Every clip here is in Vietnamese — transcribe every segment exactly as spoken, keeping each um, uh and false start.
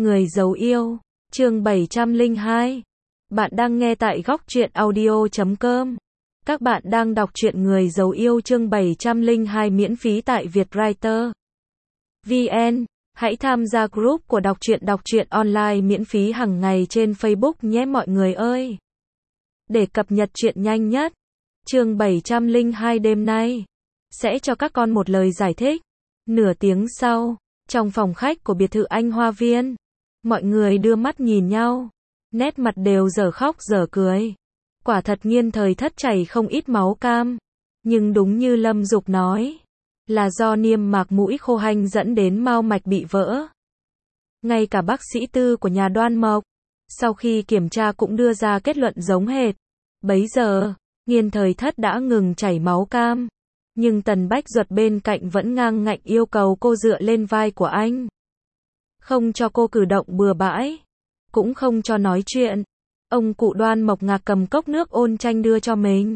Người giấu yêu, chương bảy trăm lẻ hai. Bạn đang nghe tại góc truyện audio chấm com. Các bạn đang đọc truyện Người giấu yêu chương bảy trăm lẻ hai miễn phí tại Vietwriter vê en. Hãy tham gia group của đọc truyện đọc truyện online miễn phí hàng ngày trên Facebook nhé mọi người ơi. Để cập nhật truyện nhanh nhất, chương bảy trăm lẻ hai đêm nay sẽ cho các con một lời giải thích. Nửa tiếng sau, trong phòng khách của biệt thự Anh Hoa Viên, mọi người đưa mắt nhìn nhau, nét mặt đều dở khóc dở cười. Quả thật Nghiên Thời Thất chảy không ít máu cam, nhưng đúng như Lâm Dục nói, là do niêm mạc mũi khô hanh dẫn đến mao mạch bị vỡ. Ngay cả bác sĩ tư của nhà Đoan Mộc, sau khi kiểm tra cũng đưa ra kết luận giống hệt. Bấy giờ, Nghiên Thời Thất đã ngừng chảy máu cam, nhưng Tần Bách Duật bên cạnh vẫn ngang ngạnh yêu cầu cô dựa lên vai của anh. Không cho cô cử động bừa bãi, cũng không cho nói chuyện. Ông cụ Đoan Mộc ngạc cầm cốc nước ôn chanh đưa cho mình.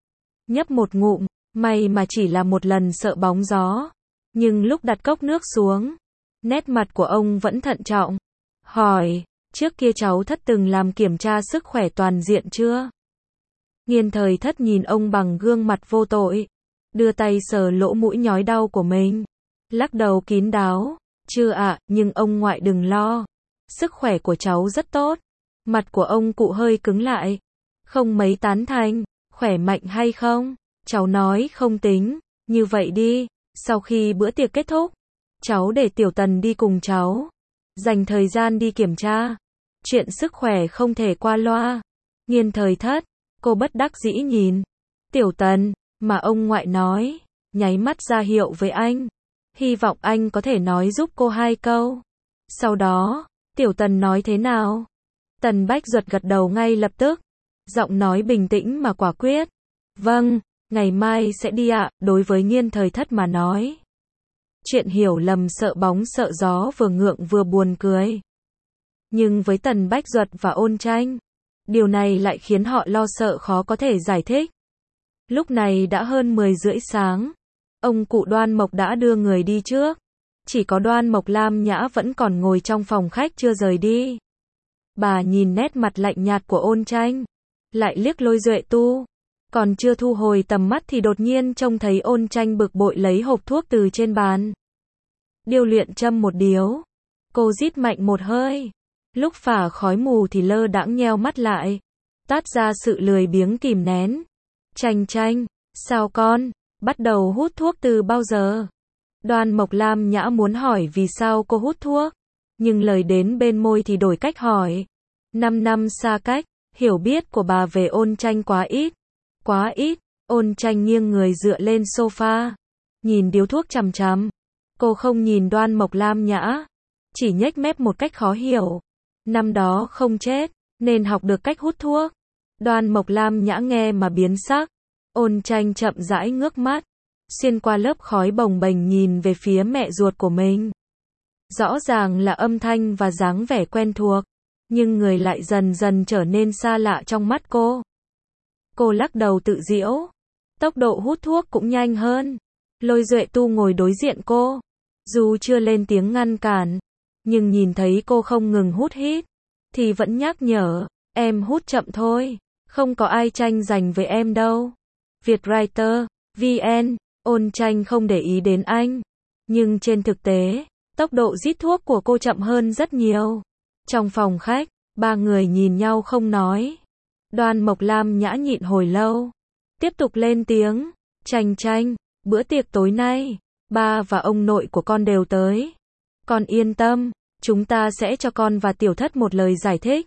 Nhấp một ngụm, may mà chỉ là một lần sợ bóng gió. Nhưng lúc đặt cốc nước xuống, nét mặt của ông vẫn thận trọng. Hỏi, trước kia cháu Thất từng làm kiểm tra sức khỏe toàn diện chưa? Nghiên Thời Thất nhìn ông bằng gương mặt vô tội, đưa tay sờ lỗ mũi nhói đau của mình, lắc đầu kín đáo. Chưa ạ, à, nhưng ông ngoại đừng lo. Sức khỏe của cháu rất tốt. Mặt của ông cụ hơi cứng lại. Không mấy tán thành. Khỏe mạnh hay không? Cháu nói không tính. Như vậy đi, sau khi bữa tiệc kết thúc, cháu để Tiểu Tần đi cùng cháu. Dành thời gian đi kiểm tra. Chuyện sức khỏe không thể qua loa. Nghiên Thời Thất, cô bất đắc dĩ nhìn Tiểu Tần, mà ông ngoại nói, nháy mắt ra hiệu với anh. Hy vọng anh có thể nói giúp cô hai câu. Sau đó, Tiểu Tần nói thế nào? Tần Bách Duật gật đầu ngay lập tức. Giọng nói bình tĩnh mà quả quyết. Vâng, ngày mai sẽ đi ạ. Đối với Nghiên Thời Thất mà nói, chuyện hiểu lầm sợ bóng sợ gió vừa ngượng vừa buồn cười. Nhưng với Tần Bách Duật và Ôn Tranh, điều này lại khiến họ lo sợ khó có thể giải thích. Lúc này đã hơn mười rưỡi sáng. Ông cụ Đoan Mộc đã đưa người đi trước. Chỉ có Đoan Mộc Lam Nhã vẫn còn ngồi trong phòng khách chưa rời đi. Bà nhìn nét mặt lạnh nhạt của Ôn Tranh, lại liếc Lôi Duệ Tu. Còn chưa thu hồi tầm mắt thì đột nhiên trông thấy Ôn Tranh bực bội lấy hộp thuốc từ trên bàn. Điêu luyện châm một điếu. Cô rít mạnh một hơi. Lúc phả khói mù thì lơ đãng nheo mắt lại, toát ra sự lười biếng kìm nén. Tranh Tranh, sao con? Bắt đầu hút thuốc từ bao giờ? Đoan Mộc Lam Nhã muốn hỏi vì sao cô hút thuốc, nhưng lời đến bên môi thì đổi cách hỏi. Năm năm xa cách, hiểu biết của bà về Ôn Tranh quá ít. Quá ít. Ôn Tranh nghiêng người dựa lên sofa, nhìn điếu thuốc chằm chằm. Cô không nhìn Đoan Mộc Lam Nhã, chỉ nhếch mép một cách khó hiểu. Năm đó không chết, nên học được cách hút thuốc. Đoan Mộc Lam Nhã nghe mà biến sắc. Ôn Tranh chậm rãi ngước mắt, xuyên qua lớp khói bồng bềnh nhìn về phía mẹ ruột của mình. Rõ ràng là âm thanh và dáng vẻ quen thuộc, nhưng người lại dần dần trở nên xa lạ trong mắt cô. Cô lắc đầu tự giễu, tốc độ hút thuốc cũng nhanh hơn. Lôi Duệ Tu ngồi đối diện cô, dù chưa lên tiếng ngăn cản, nhưng nhìn thấy cô không ngừng hút hít, thì vẫn nhắc nhở, em hút chậm thôi, không có ai tranh giành với em đâu. Vietwriter vê en. Ôn Tranh không để ý đến anh, nhưng trên thực tế, tốc độ rít thuốc của cô chậm hơn rất nhiều. Trong phòng khách, ba người nhìn nhau không nói. Đoan Mộc Lam Nhã nhịn hồi lâu, tiếp tục lên tiếng, Tranh Tranh, bữa tiệc tối nay, ba và ông nội của con đều tới. Con yên tâm, chúng ta sẽ cho con và Tiểu Thất một lời giải thích.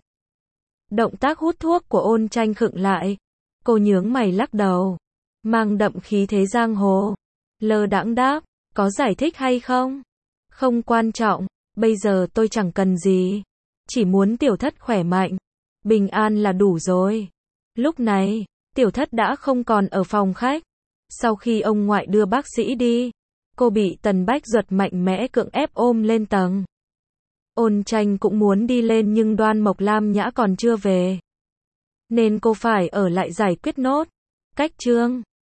Động tác hút thuốc của Ôn Tranh khựng lại. Cô nhướng mày lắc đầu, mang đậm khí thế giang hồ. Lơ đãng đáp, có giải thích hay không? Không quan trọng, bây giờ tôi chẳng cần gì. Chỉ muốn Tiểu Thất khỏe mạnh, bình an là đủ rồi. Lúc này, Tiểu Thất đã không còn ở phòng khách. Sau khi ông ngoại đưa bác sĩ đi, cô bị Tần Bách Duật mạnh mẽ cưỡng ép ôm lên tầng. Ôn Tranh cũng muốn đi lên nhưng Đoan Mộc Lam Nhã còn chưa về, nên cô phải ở lại giải quyết nốt. Cách chương